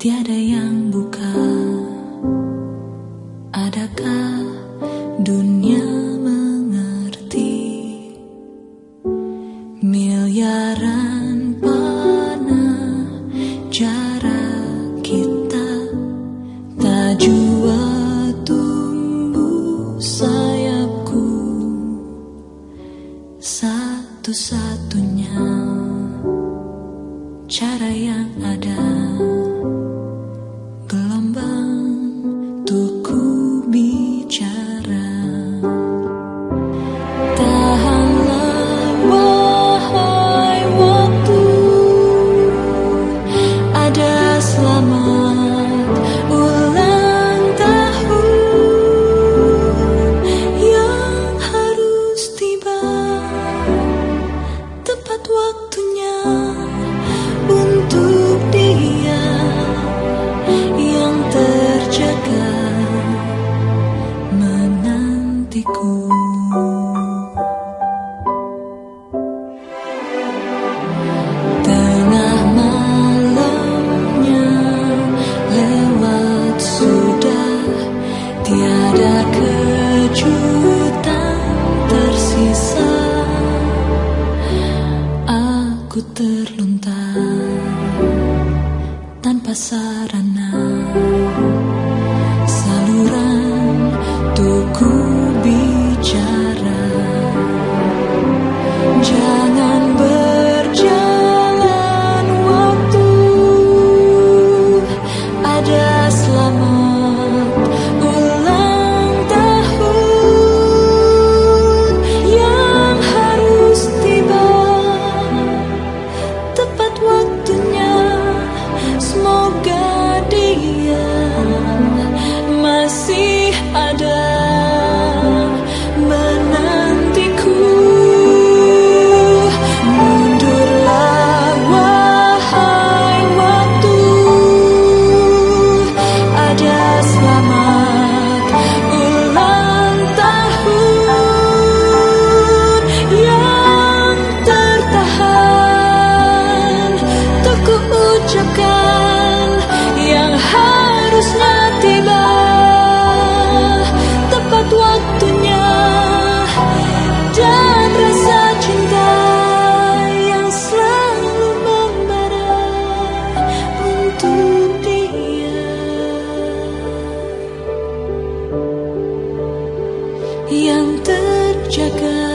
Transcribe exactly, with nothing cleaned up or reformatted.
tiada yang buka. Adakah dunia mengerti miliaran panah jarak kita, tak jua tumbuh sayapku, satu-satunya cara yang ada gelombang untuk ku bicara. Tahanlah wahai waktu, ada selamat ulang tahun yang harus tiba tepat waktunya untuk dia yang terjaga menantiku. Tengah malamnya lewat sudah, tiada kejutan tersisa. Aku terluntar tanpa sarana, saluran untuk ku bicara. Jangan berjalan waktu, ada selamat ulang tahun yang harus tiba tepat waktunya. Semoga dia masih ada menantiku. Mundurlah wahai waktu, ada selamat ulang tahun yang tertahan. Untuk ku ucapkan yang harusnya tiba tepat waktunya, dan rasa cinta yang selalu membara untuk dia yang terjaga